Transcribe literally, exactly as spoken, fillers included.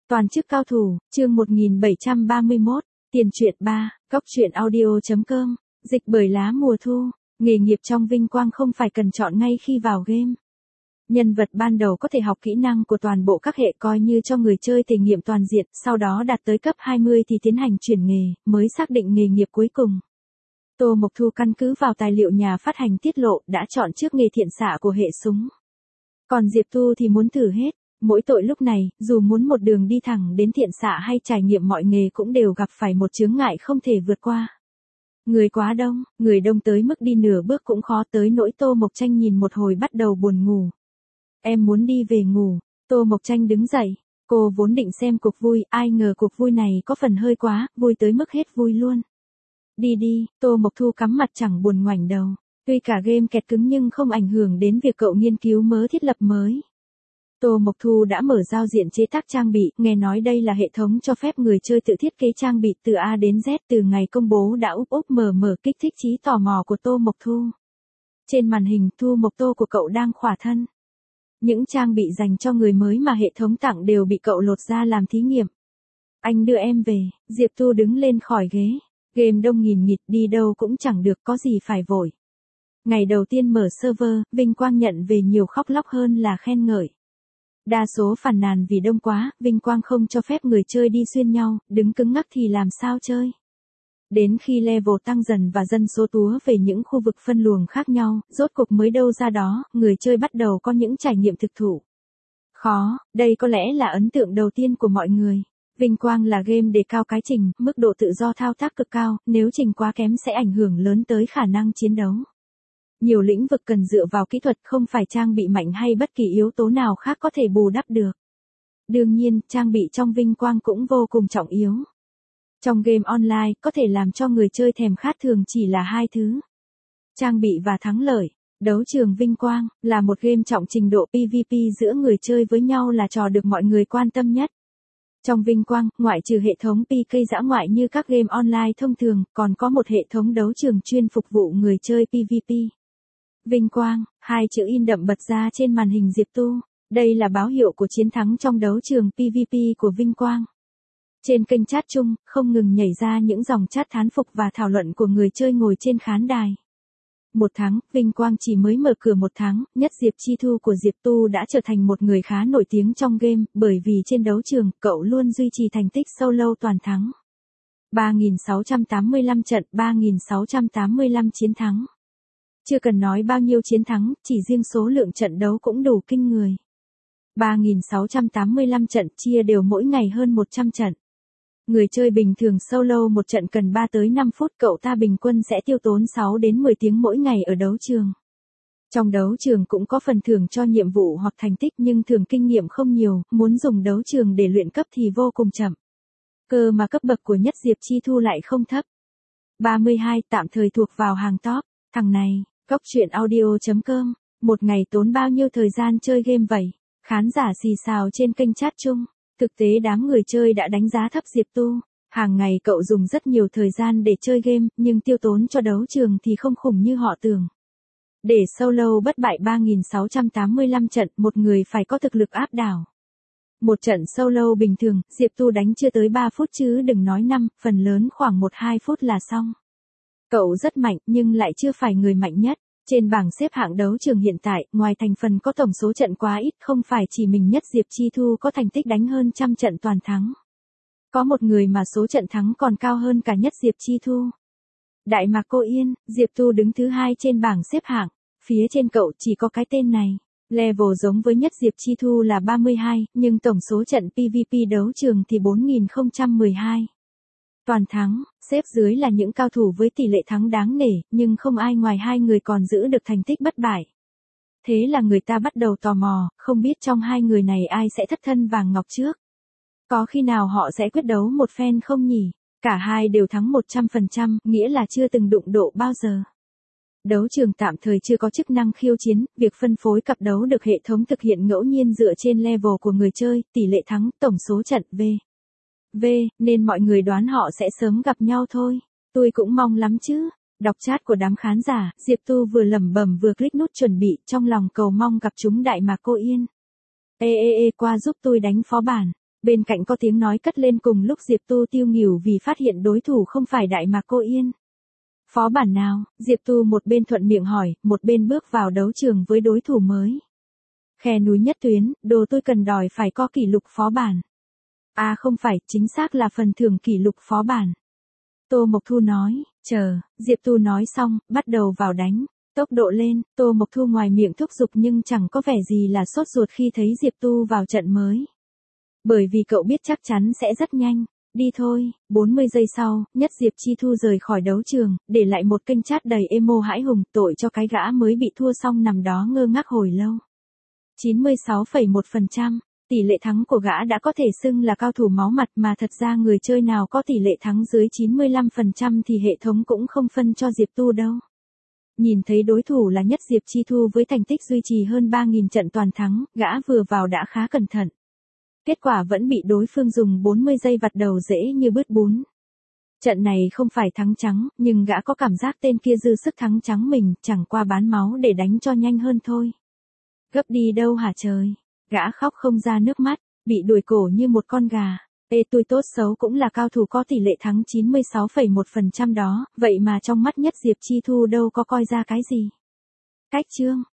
Toàn chức cao thủ, chương một nghìn bảy trăm ba mươi mốt, tiền truyện ba, góc truyện audio.com, dịch bởi lá mùa thu, nghề nghiệp trong vinh quang không phải cần chọn ngay khi vào game. Nhân vật ban đầu có thể học kỹ năng của toàn bộ các hệ coi như cho người chơi thể nghiệm toàn diện, sau đó đạt tới cấp hai mươi thì tiến hành chuyển nghề, mới xác định nghề nghiệp cuối cùng. Tô Mộc Thu căn cứ vào tài liệu nhà phát hành tiết lộ đã chọn trước nghề thiện xạ của hệ súng. Còn Diệp Tu thì muốn thử hết. Mỗi tội lúc này, dù muốn một đường đi thẳng đến thiện xạ hay trải nghiệm mọi nghề cũng đều gặp phải một chướng ngại không thể vượt qua. Người quá đông, người đông tới mức đi nửa bước cũng khó tới nỗi Tô Mộc Tranh nhìn một hồi bắt đầu buồn ngủ. Em muốn đi về ngủ, Tô Mộc Tranh đứng dậy, cô vốn định xem cuộc vui, ai ngờ cuộc vui này có phần hơi quá, vui tới mức hết vui luôn. Đi đi, Tô Mộc Thu cắm mặt chẳng buồn ngoảnh đầu, tuy cả game kẹt cứng nhưng không ảnh hưởng đến việc cậu nghiên cứu mớ thiết lập mới. Tô Mộc Thu đã mở giao diện chế tác trang bị, nghe nói đây là hệ thống cho phép người chơi tự thiết kế trang bị từ A đến Z, từ ngày công bố đã úp úp mở mở kích thích trí tò mò của Tô Mộc Thu. Trên màn hình Thu Mộc Tô của cậu đang khỏa thân. Những trang bị dành cho người mới mà hệ thống tặng đều bị cậu lột ra làm thí nghiệm. Anh đưa em về, Diệp Tu đứng lên khỏi ghế. Game đông nghìn nghịt đi đâu cũng chẳng được, có gì phải vội. Ngày đầu tiên mở server, Vinh Quang nhận về nhiều khóc lóc hơn là khen ngợi. Đa số phàn nàn vì đông quá, Vinh Quang không cho phép người chơi đi xuyên nhau, đứng cứng ngắc thì làm sao chơi. Đến khi level tăng dần và dân số túa về những khu vực phân luồng khác nhau, rốt cuộc mới đâu ra đó, người chơi bắt đầu có những trải nghiệm thực thụ. Khó, đây có lẽ là ấn tượng đầu tiên của mọi người. Vinh Quang là game đề cao cái trình, mức độ tự do thao tác cực cao, nếu trình quá kém sẽ ảnh hưởng lớn tới khả năng chiến đấu. Nhiều lĩnh vực cần dựa vào kỹ thuật, không phải trang bị mạnh hay bất kỳ yếu tố nào khác có thể bù đắp được. Đương nhiên, trang bị trong Vinh Quang cũng vô cùng trọng yếu. Trong game online, có thể làm cho người chơi thèm khát thường chỉ là hai thứ. Trang bị và thắng lợi. Đấu trường Vinh Quang, là một game trọng trình độ pê vê pê giữa người chơi với nhau là trò được mọi người quan tâm nhất. Trong Vinh Quang, ngoại trừ hệ thống pê ca dã ngoại như các game online thông thường, còn có một hệ thống đấu trường chuyên phục vụ người chơi pê vê pê. Vinh Quang, hai chữ in đậm bật ra trên màn hình Diệp Tu. Đây là báo hiệu của chiến thắng trong đấu trường pê vê pê của Vinh Quang. Trên kênh chat chung, không ngừng nhảy ra những dòng chat thán phục và thảo luận của người chơi ngồi trên khán đài. Một tháng, Vinh Quang chỉ mới mở cửa một tháng, Nhất Diệp Chi Thu của Diệp Tu đã trở thành một người khá nổi tiếng trong game, bởi vì trên đấu trường, cậu luôn duy trì thành tích solo toàn thắng. ba nghìn sáu trăm tám mươi lăm trận, ba nghìn sáu trăm tám mươi lăm chiến thắng. Chưa cần nói bao nhiêu chiến thắng, chỉ riêng số lượng trận đấu cũng đủ kinh người. ba nghìn sáu trăm tám mươi lăm trận chia đều mỗi ngày hơn một trăm trận. Người chơi bình thường solo một trận cần ba tới năm phút, cậu ta bình quân sẽ tiêu tốn sáu đến mười tiếng mỗi ngày ở đấu trường. Trong đấu trường cũng có phần thưởng cho nhiệm vụ hoặc thành tích nhưng thường kinh nghiệm không nhiều, muốn dùng đấu trường để luyện cấp thì vô cùng chậm. Cơ mà cấp bậc của Nhất Diệp Chi Thu lại không thấp. ba mươi hai tạm thời thuộc vào hàng top. Thằng này, góc truyện audio.com, một ngày tốn bao nhiêu thời gian chơi game vậy? Khán giả xì xào trên kênh chat chung. Thực tế đám người chơi đã đánh giá thấp Diệp Tu. Hàng ngày cậu dùng rất nhiều thời gian để chơi game, nhưng tiêu tốn cho đấu trường thì không khủng như họ tưởng. Để solo bất bại ba nghìn sáu trăm tám mươi lăm trận, một người phải có thực lực áp đảo. Một trận solo bình thường, Diệp Tu đánh chưa tới ba phút chứ đừng nói năm, phần lớn khoảng một hai phút là xong. Cậu rất mạnh, nhưng lại chưa phải người mạnh nhất. Trên bảng xếp hạng đấu trường hiện tại, ngoài thành phần có tổng số trận quá ít, không phải chỉ mình Nhất Diệp Chi Thu có thành tích đánh hơn trăm trận toàn thắng. Có một người mà số trận thắng còn cao hơn cả Nhất Diệp Chi Thu. Đại Mạc Cô Yên, Diệp Tu đứng thứ hai trên bảng xếp hạng, phía trên cậu chỉ có cái tên này. Level giống với Nhất Diệp Chi Thu là ba mươi hai, nhưng tổng số trận pê vê pê đấu trường thì bốn nghìn không trăm mười hai. Toàn thắng, xếp dưới là những cao thủ với tỷ lệ thắng đáng nể, nhưng không ai ngoài hai người còn giữ được thành tích bất bại. Thế là người ta bắt đầu tò mò, không biết trong hai người này ai sẽ thất thân vàng ngọc trước. Có khi nào họ sẽ quyết đấu một phen không nhỉ? Cả hai đều thắng một trăm phần trăm, nghĩa là chưa từng đụng độ bao giờ. Đấu trường tạm thời chưa có chức năng khiêu chiến, việc phân phối cặp đấu được hệ thống thực hiện ngẫu nhiên dựa trên level của người chơi, tỷ lệ thắng, tổng số trận V. V, nên mọi người đoán họ sẽ sớm gặp nhau thôi. Tôi cũng mong lắm chứ. Đọc chat của đám khán giả, Diệp Tu vừa lẩm bẩm vừa click nút chuẩn bị, trong lòng cầu mong gặp chúng Đại Mạc Cô Yên. Ê ê ê qua giúp tôi đánh phó bản. Bên cạnh có tiếng nói cất lên cùng lúc Diệp Tu tiêu nghỉu vì phát hiện đối thủ không phải Đại Mạc Cô Yên. Phó bản nào? Diệp Tu một bên thuận miệng hỏi, một bên bước vào đấu trường với đối thủ mới. Khe núi nhất tuyến, đồ tôi cần đòi phải có kỷ lục phó bản. À không phải, chính xác là phần thưởng kỷ lục phó bản. Tô Mộc Thu nói, chờ, Diệp Tu nói xong, bắt đầu vào đánh. Tốc độ lên, Tô Mộc Thu ngoài miệng thúc giục nhưng chẳng có vẻ gì là sốt ruột khi thấy Diệp Tu vào trận mới. Bởi vì cậu biết chắc chắn sẽ rất nhanh. Đi thôi, bốn mươi giây sau, nhất Diệp Chi Thu rời khỏi đấu trường, để lại một kênh chat đầy emo hãi hùng, tội cho cái gã mới bị thua xong nằm đó ngơ ngác hồi lâu. chín mươi sáu phẩy một phần trăm, tỷ lệ thắng của gã đã có thể xưng là cao thủ máu mặt mà thật ra người chơi nào có tỷ lệ thắng dưới chín mươi lăm phần trăm thì hệ thống cũng không phân cho Diệp Tu đâu. Nhìn thấy đối thủ là nhất Diệp Chi Thu với thành tích duy trì hơn ba nghìn trận toàn thắng, gã vừa vào đã khá cẩn thận. Kết quả vẫn bị đối phương dùng bốn mươi giây vặt đầu dễ như bứt bún. Trận này không phải thắng trắng, nhưng gã có cảm giác tên kia dư sức thắng trắng mình, chẳng qua bán máu để đánh cho nhanh hơn thôi. Gấp đi đâu hả trời? Gã khóc không ra nước mắt, bị đuổi cổ như một con gà. Ê tôi tốt xấu cũng là cao thủ có tỷ lệ thắng chín mươi sáu phẩy một phần trăm đó, vậy mà trong mắt nhất Diệp Chi Thu đâu có coi ra cái gì. Cách chương,